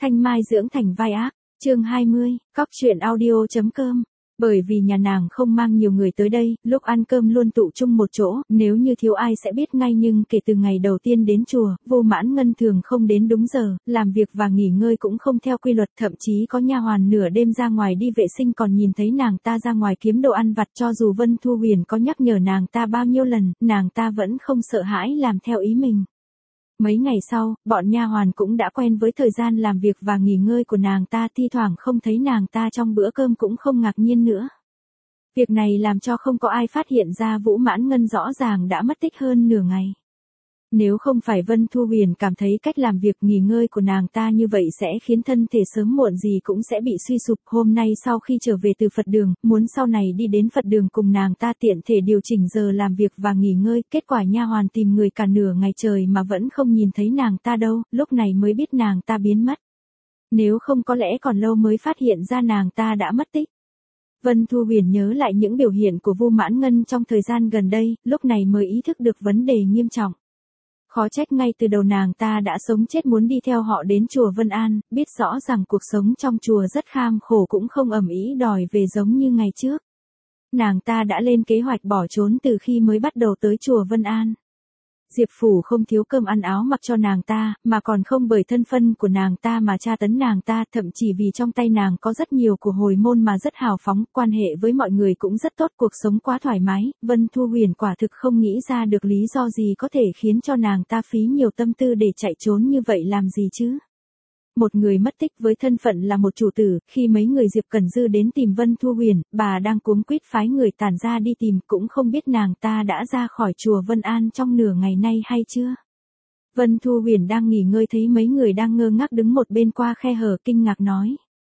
Thanh Mai dưỡng thành vai ác, chương 20, cóc truyện audio.com. Bởi vì nhà nàng không mang nhiều người tới đây, lúc ăn cơm luôn tụ chung một chỗ, nếu như thiếu ai sẽ biết ngay, nhưng kể từ ngày đầu tiên đến chùa, Vô Mãn Ngân thường không đến đúng giờ, làm việc và nghỉ ngơi cũng không theo quy luật, thậm chí có nha hoàn nửa đêm ra ngoài đi vệ sinh còn nhìn thấy nàng ta ra ngoài kiếm đồ ăn vặt, cho dù Vân Thu Huyền có nhắc nhở nàng ta bao nhiêu lần, nàng ta vẫn không sợ hãi làm theo ý mình. Mấy ngày sau, bọn nha hoàn cũng đã quen với thời gian làm việc và nghỉ ngơi của nàng ta, thi thoảng không thấy nàng ta trong bữa cơm cũng không ngạc nhiên nữa. Việc này làm cho không có ai phát hiện ra Vũ Mãn Ngân rõ ràng đã mất tích hơn nửa ngày. Nếu không phải Vân Thu Huyền cảm thấy cách làm việc nghỉ ngơi của nàng ta như vậy sẽ khiến thân thể sớm muộn gì cũng sẽ bị suy sụp, hôm nay sau khi trở về từ Phật đường, muốn sau này đi đến Phật đường cùng nàng ta tiện thể điều chỉnh giờ làm việc và nghỉ ngơi, kết quả nha hoàn tìm người cả nửa ngày trời mà vẫn không nhìn thấy nàng ta đâu, lúc này mới biết nàng ta biến mất. Nếu không có lẽ còn lâu mới phát hiện ra nàng ta đã mất tích. Vân Thu Huyền nhớ lại những biểu hiện của Vu Mãn Ngân trong thời gian gần đây, lúc này mới ý thức được vấn đề nghiêm trọng. Khó trách ngay từ đầu nàng ta đã sống chết muốn đi theo họ đến chùa Vân An, biết rõ rằng cuộc sống trong chùa rất kham khổ cũng không ầm ĩ đòi về giống như ngày trước. Nàng ta đã lên kế hoạch bỏ trốn từ khi mới bắt đầu tới chùa Vân An. Diệp Phủ không thiếu cơm ăn áo mặc cho nàng ta, mà còn không bởi thân phân của nàng ta mà tra tấn nàng ta, thậm chỉ vì trong tay nàng có rất nhiều của hồi môn mà rất hào phóng, quan hệ với mọi người cũng rất tốt, cuộc sống quá thoải mái. Vân Thu Huyền quả thực không nghĩ ra được lý do gì có thể khiến cho nàng ta phí nhiều tâm tư để chạy trốn như vậy làm gì chứ. Một người mất tích với thân phận là một chủ tử, khi mấy người Diệp Cẩn Dư đến tìm Vân Thu Huyền, bà đang cuống quýt phái người tản ra đi tìm, cũng không biết nàng ta đã ra khỏi chùa Vân An trong nửa ngày nay hay chưa. Vân Thu Huyền đang nghỉ ngơi thấy mấy người đang ngơ ngác đứng một bên qua khe hở, kinh ngạc nói: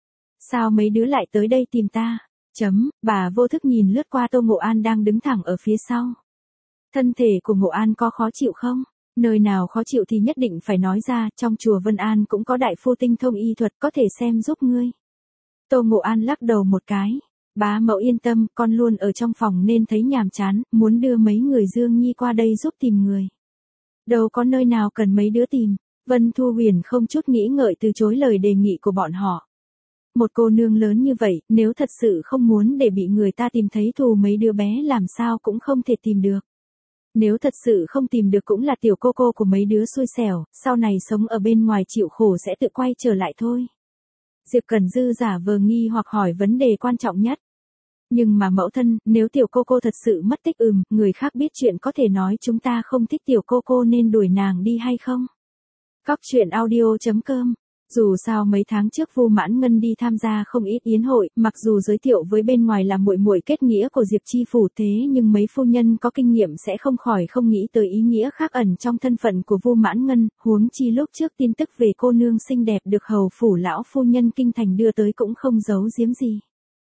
sao mấy đứa lại tới đây tìm ta? Bà vô thức nhìn lướt qua Tô Ngộ An đang đứng thẳng ở phía sau. Thân thể của Ngộ An có khó chịu không? Nơi nào khó chịu thì nhất định phải nói ra, trong chùa Vân An cũng có đại phu tinh thông y thuật có thể xem giúp ngươi. Tô Ngộ An lắc đầu một cái. Bá mẫu yên tâm, con luôn ở trong phòng nên thấy nhàm chán, muốn đưa mấy người Dương Nhi qua đây giúp tìm người. Đâu có nơi nào cần mấy đứa tìm. Vân Thu Huyền không chút nghĩ ngợi từ chối lời đề nghị của bọn họ. Một cô nương lớn như vậy, nếu thật sự không muốn để bị người ta tìm thấy thù mấy đứa bé làm sao cũng không thể tìm được. Nếu thật sự không tìm được cũng là tiểu cô của mấy đứa xui xẻo, sau này sống ở bên ngoài chịu khổ sẽ tự quay trở lại thôi. Diệp Cẩn Dư giả vờ nghi hoặc hỏi vấn đề quan trọng nhất. Nhưng mà mẫu thân, nếu tiểu cô thật sự mất tích, người khác biết chuyện có thể nói chúng ta không thích tiểu cô nên đuổi nàng đi hay không? Cóc truyện audio.com. Dù sao mấy tháng trước Vu Mãn Ngân đi tham gia không ít yến hội, mặc dù giới thiệu với bên ngoài là muội muội kết nghĩa của Diệp Chi Phủ, thế nhưng mấy phu nhân có kinh nghiệm sẽ không khỏi không nghĩ tới ý nghĩa khác ẩn trong thân phận của Vu Mãn Ngân, huống chi lúc trước tin tức về cô nương xinh đẹp được hầu phủ lão phu nhân kinh thành đưa tới cũng không giấu giếm gì.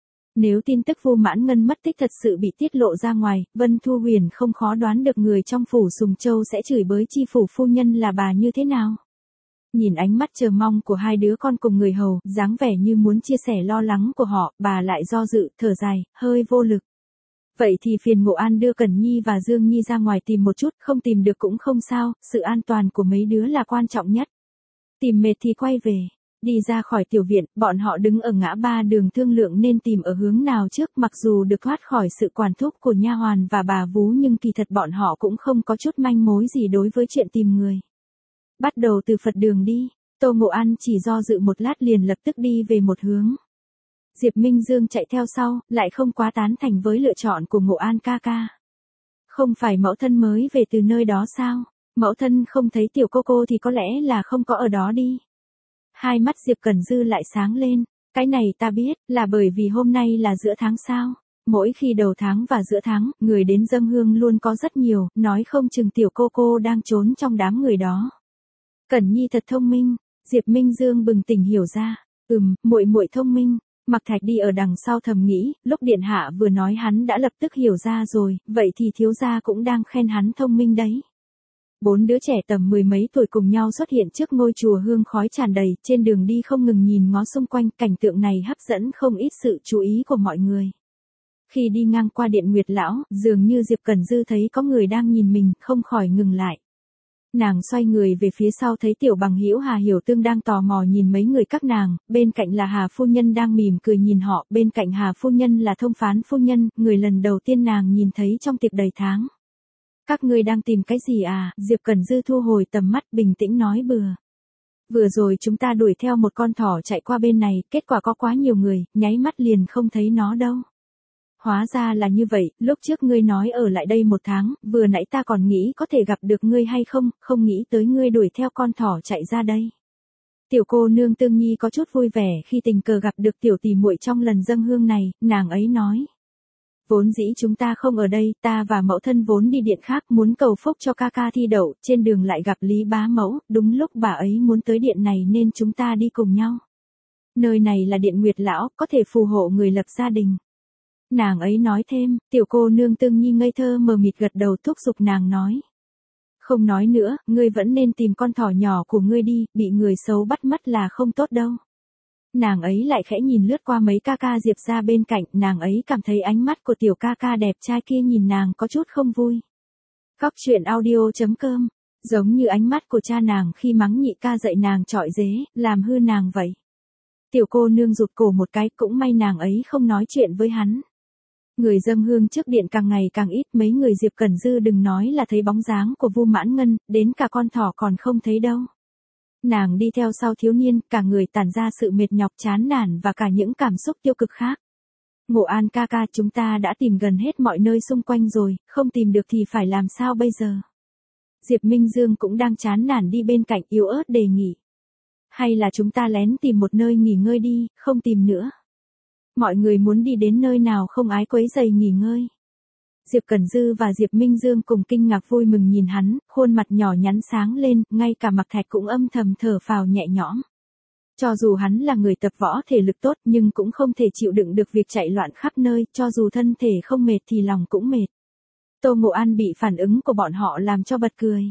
Nếu tin tức Vu Mãn Ngân mất tích thật sự bị tiết lộ ra ngoài, Vân Thu Huyền không khó đoán được người trong phủ Sùng Châu sẽ chửi bới Chi Phủ phu nhân là bà như thế nào. Nhìn ánh mắt chờ mong của hai đứa con cùng người hầu, dáng vẻ như muốn chia sẻ lo lắng của họ, bà lại do dự, thở dài, hơi vô lực. Vậy thì phiền Ngộ An đưa Cẩn Nhi và Dương Nhi ra ngoài tìm một chút, không tìm được cũng không sao, sự an toàn của mấy đứa là quan trọng nhất. Tìm mệt thì quay về. Đi ra khỏi tiểu viện, bọn họ đứng ở ngã ba đường thương lượng nên tìm ở hướng nào trước, mặc dù được thoát khỏi sự quản thúc của nha hoàn và bà vú nhưng kỳ thật bọn họ cũng không có chút manh mối gì đối với chuyện tìm người. Bắt đầu từ Phật đường đi, Tô Ngộ An chỉ do dự một lát liền lập tức đi về một hướng. Diệp Minh Dương chạy theo sau, lại không quá tán thành với lựa chọn của Ngộ An ca ca. Không phải mẫu thân mới về từ nơi đó sao? Mẫu thân không thấy tiểu cô thì có lẽ là không có ở đó đi. Hai mắt Diệp Cẩn Dư lại sáng lên, cái này ta biết, là bởi vì hôm nay là giữa tháng sao. Mỗi khi đầu tháng và giữa tháng, người đến dâng hương luôn có rất nhiều, nói không chừng tiểu cô đang trốn trong đám người đó. Cẩn Nhi thật thông minh, Diệp Minh Dương bừng tỉnh hiểu ra, muội thông minh. Mặc Thạch đi ở đằng sau thầm nghĩ, lúc điện hạ vừa nói hắn đã lập tức hiểu ra rồi, vậy thì thiếu gia cũng đang khen hắn thông minh đấy. Bốn đứa trẻ tầm mười mấy tuổi cùng nhau xuất hiện trước ngôi chùa, hương khói tràn đầy, trên đường đi không ngừng nhìn ngó xung quanh, cảnh tượng này hấp dẫn không ít sự chú ý của mọi người. Khi đi ngang qua điện Nguyệt Lão, dường như Diệp Cẩn Dư thấy có người đang nhìn mình, không khỏi ngừng lại. Nàng xoay người về phía sau thấy tiểu bằng hữu Hà Hiểu Tương đang tò mò nhìn mấy người các nàng, bên cạnh là Hà phu nhân đang mỉm cười nhìn họ, bên cạnh Hà phu nhân là Thông phán phu nhân, người lần đầu tiên nàng nhìn thấy trong tiệc đầy tháng. Các ngươi đang tìm cái gì à? Diệp Cẩn Dư thu hồi tầm mắt bình tĩnh nói bừa. Vừa rồi chúng ta đuổi theo một con thỏ chạy qua bên này, kết quả có quá nhiều người, nháy mắt liền không thấy nó đâu. Hóa ra là như vậy, lúc trước ngươi nói ở lại đây 1 tháng, vừa nãy ta còn nghĩ có thể gặp được ngươi hay không, không nghĩ tới ngươi đuổi theo con thỏ chạy ra đây. Tiểu cô nương Tương Nhi có chút vui vẻ khi tình cờ gặp được tiểu tỷ muội trong lần dâng hương này, nàng ấy nói. Vốn dĩ chúng ta không ở đây, ta và mẫu thân vốn đi điện khác muốn cầu phúc cho ca ca thi đậu, trên đường lại gặp Lý bá mẫu, đúng lúc bà ấy muốn tới điện này nên chúng ta đi cùng nhau. Nơi này là điện Nguyệt Lão, có thể phù hộ người lập gia đình. Nàng ấy nói thêm, tiểu cô nương Tương Nhi ngây thơ mờ mịt gật đầu thúc giục nàng nói. Không nói nữa, ngươi vẫn nên tìm con thỏ nhỏ của ngươi đi, bị người xấu bắt mất là không tốt đâu. Nàng ấy lại khẽ nhìn lướt qua mấy ca ca Diệp ra bên cạnh, nàng ấy cảm thấy ánh mắt của tiểu ca ca đẹp trai kia nhìn nàng có chút không vui. Góc truyện audio.com, giống như ánh mắt của cha nàng khi mắng nhị ca dạy nàng chọi dế, làm hư nàng vậy. Tiểu cô nương rụt cổ một cái, cũng may nàng ấy không nói chuyện với hắn. Người dâng hương trước điện càng ngày càng ít, mấy người Diệp Cẩn Dư đừng nói là thấy bóng dáng của Vu Mãn Ngân, đến cả con thỏ còn không thấy đâu. Nàng đi theo sau thiếu niên, cả người tản ra sự mệt nhọc chán nản và cả những cảm xúc tiêu cực khác. Ngộ An ca ca, chúng ta đã tìm gần hết mọi nơi xung quanh rồi, không tìm được thì phải làm sao bây giờ? Diệp Minh Dương cũng đang chán nản đi bên cạnh yếu ớt đề nghị. Hay là chúng ta lén tìm một nơi nghỉ ngơi đi, không tìm nữa. Mọi người muốn đi đến nơi nào không ái quấy rầy nghỉ ngơi. Diệp Cẩn Dư và Diệp Minh Dương cùng kinh ngạc vui mừng nhìn hắn, khuôn mặt nhỏ nhắn sáng lên, ngay cả Mạc Thạch cũng âm thầm thở phào nhẹ nhõm. Cho dù hắn là người tập võ thể lực tốt nhưng cũng không thể chịu đựng được việc chạy loạn khắp nơi, cho dù thân thể không mệt thì lòng cũng mệt. Tô Ngộ An bị phản ứng của bọn họ làm cho bật cười.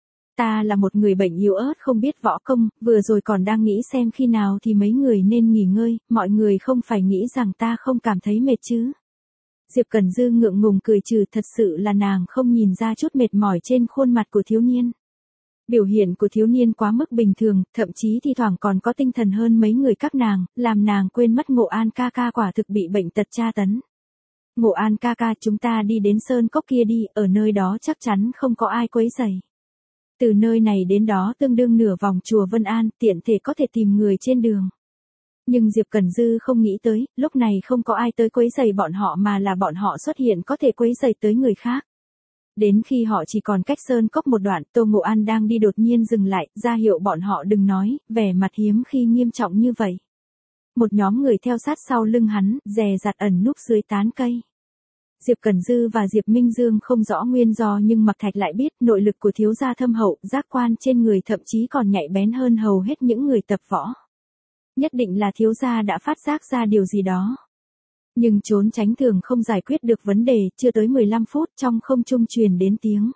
Ta là một người bệnh yếu ớt không biết võ công, vừa rồi còn đang nghĩ xem khi nào thì mấy người nên nghỉ ngơi, mọi người không phải nghĩ rằng ta không cảm thấy mệt chứ. Diệp Cẩn Dư ngượng ngùng cười trừ, thật sự là nàng không nhìn ra chút mệt mỏi trên khuôn mặt của thiếu niên. Biểu hiện của thiếu niên quá mức bình thường, thậm chí thi thoảng còn có tinh thần hơn mấy người các nàng, làm nàng quên mất Ngộ An ca ca quả thực bị bệnh tật tra tấn. Ngộ An ca ca, chúng ta đi đến sơn cốc kia đi, ở nơi đó chắc chắn không có ai quấy rầy. Từ nơi này đến đó tương đương nửa vòng chùa Vân An, tiện thể có thể tìm người trên đường. Nhưng Diệp Cẩn Dư không nghĩ tới, lúc này không có ai tới quấy rầy bọn họ mà là bọn họ xuất hiện có thể quấy rầy tới người khác. Đến khi họ chỉ còn cách sơn cốc một đoạn, Tô Ngộ An đang đi đột nhiên dừng lại, ra hiệu bọn họ đừng nói, vẻ mặt hiếm khi nghiêm trọng như vậy. Một nhóm người theo sát sau lưng hắn, dè dặt ẩn núp dưới tán cây. Diệp Cẩn Dư và Diệp Minh Dương không rõ nguyên do nhưng Mạc Thạch lại biết nội lực của thiếu gia thâm hậu, giác quan trên người thậm chí còn nhạy bén hơn hầu hết những người tập võ. Nhất định là thiếu gia đã phát giác ra điều gì đó. Nhưng trốn tránh thường không giải quyết được vấn đề, chưa tới 15 phút trong không trung truyền đến tiếng.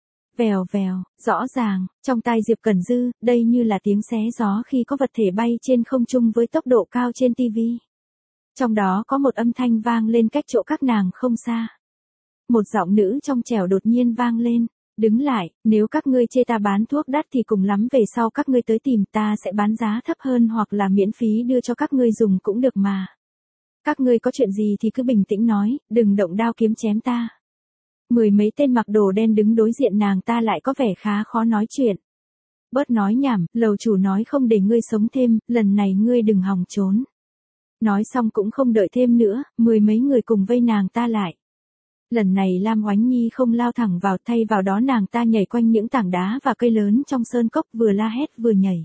Vèo vèo, rõ ràng, trong tai Diệp Cẩn Dư, đây như là tiếng xé gió khi có vật thể bay trên không trung với tốc độ cao trên tivi. Trong đó có một âm thanh vang lên cách chỗ các nàng không xa. Một giọng nữ trong trẻo đột nhiên vang lên, đứng lại, nếu các ngươi chê ta bán thuốc đắt thì cùng lắm về sau các ngươi tới tìm ta sẽ bán giá thấp hơn hoặc là miễn phí đưa cho các ngươi dùng cũng được mà. Các ngươi có chuyện gì thì cứ bình tĩnh nói, đừng động đao kiếm chém ta. Mười mấy tên mặc đồ đen đứng đối diện nàng ta lại có vẻ khá khó nói chuyện. Bớt nói nhảm, lầu chủ nói không để ngươi sống thêm, lần này ngươi đừng hòng trốn. Nói xong cũng không đợi thêm nữa, mười mấy người cùng vây nàng ta lại. Lần này Lam Oánh Nhi không lao thẳng vào, thay vào đó nàng ta nhảy quanh những tảng đá và cây lớn trong sơn cốc, vừa la hét vừa nhảy.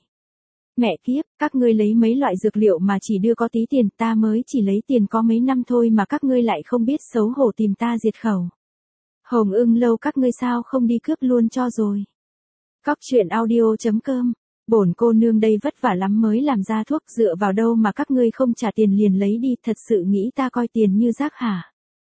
Mẹ kiếp, các ngươi lấy mấy loại dược liệu mà chỉ đưa có tí tiền, ta mới chỉ lấy tiền có mấy năm thôi mà các ngươi lại không biết xấu hổ tìm ta diệt khẩu. Hồng Ưng lâu các ngươi sao không đi cướp luôn cho rồi. Góc truyện audio.com, bổn cô nương đây vất vả lắm mới làm ra thuốc, dựa vào đâu mà các ngươi không trả tiền liền lấy đi, thật sự nghĩ ta coi tiền như rác hả?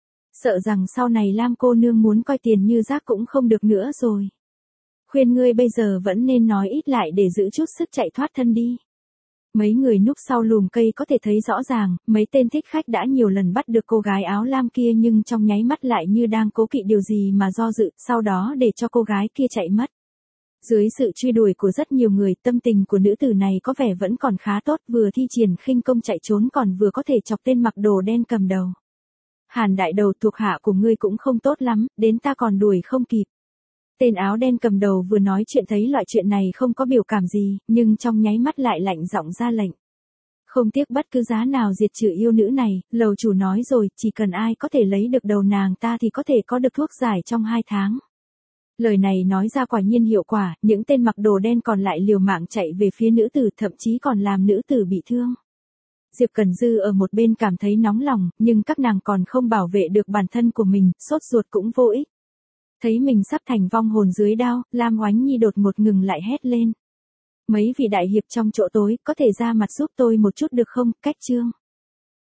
Sợ rằng sau này Lam cô nương muốn coi tiền như rác cũng không được nữa rồi. Khuyên ngươi bây giờ vẫn nên nói ít lại để giữ chút sức chạy thoát thân đi. Mấy người núp sau lùm cây có thể thấy rõ ràng, mấy tên thích khách đã nhiều lần bắt được cô gái áo lam kia nhưng trong nháy mắt lại như đang cố kỵ điều gì mà do dự, sau đó để cho cô gái kia chạy mất. Dưới sự truy đuổi của rất nhiều người, tâm tình của nữ tử này có vẻ vẫn còn khá tốt, vừa thi triển khinh công chạy trốn còn vừa có thể chọc tên mặc đồ đen cầm đầu. Hàn đại đầu, thuộc hạ của ngươi cũng không tốt lắm, đến ta còn đuổi không kịp. Tên áo đen cầm đầu vừa nói chuyện thấy loại chuyện này không có biểu cảm gì, nhưng trong nháy mắt lại lạnh giọng ra lệnh. Không tiếc bất cứ giá nào diệt trừ yêu nữ này, lầu chủ nói rồi, chỉ cần ai có thể lấy được đầu nàng ta thì có thể có được thuốc giải trong 2 tháng. Lời này nói ra quả nhiên hiệu quả, những tên mặc đồ đen còn lại liều mạng chạy về phía nữ tử, thậm chí còn làm nữ tử bị thương. Diệp Cần Dư ở một bên cảm thấy nóng lòng, nhưng các nàng còn không bảo vệ được bản thân của mình, sốt ruột cũng vô ích. Thấy mình sắp thành vong hồn dưới đao, Lam Oánh Nhi đột ngột ngừng lại hét lên. Mấy vị đại hiệp trong chỗ tối, có thể ra mặt giúp tôi một chút được không, cách chương.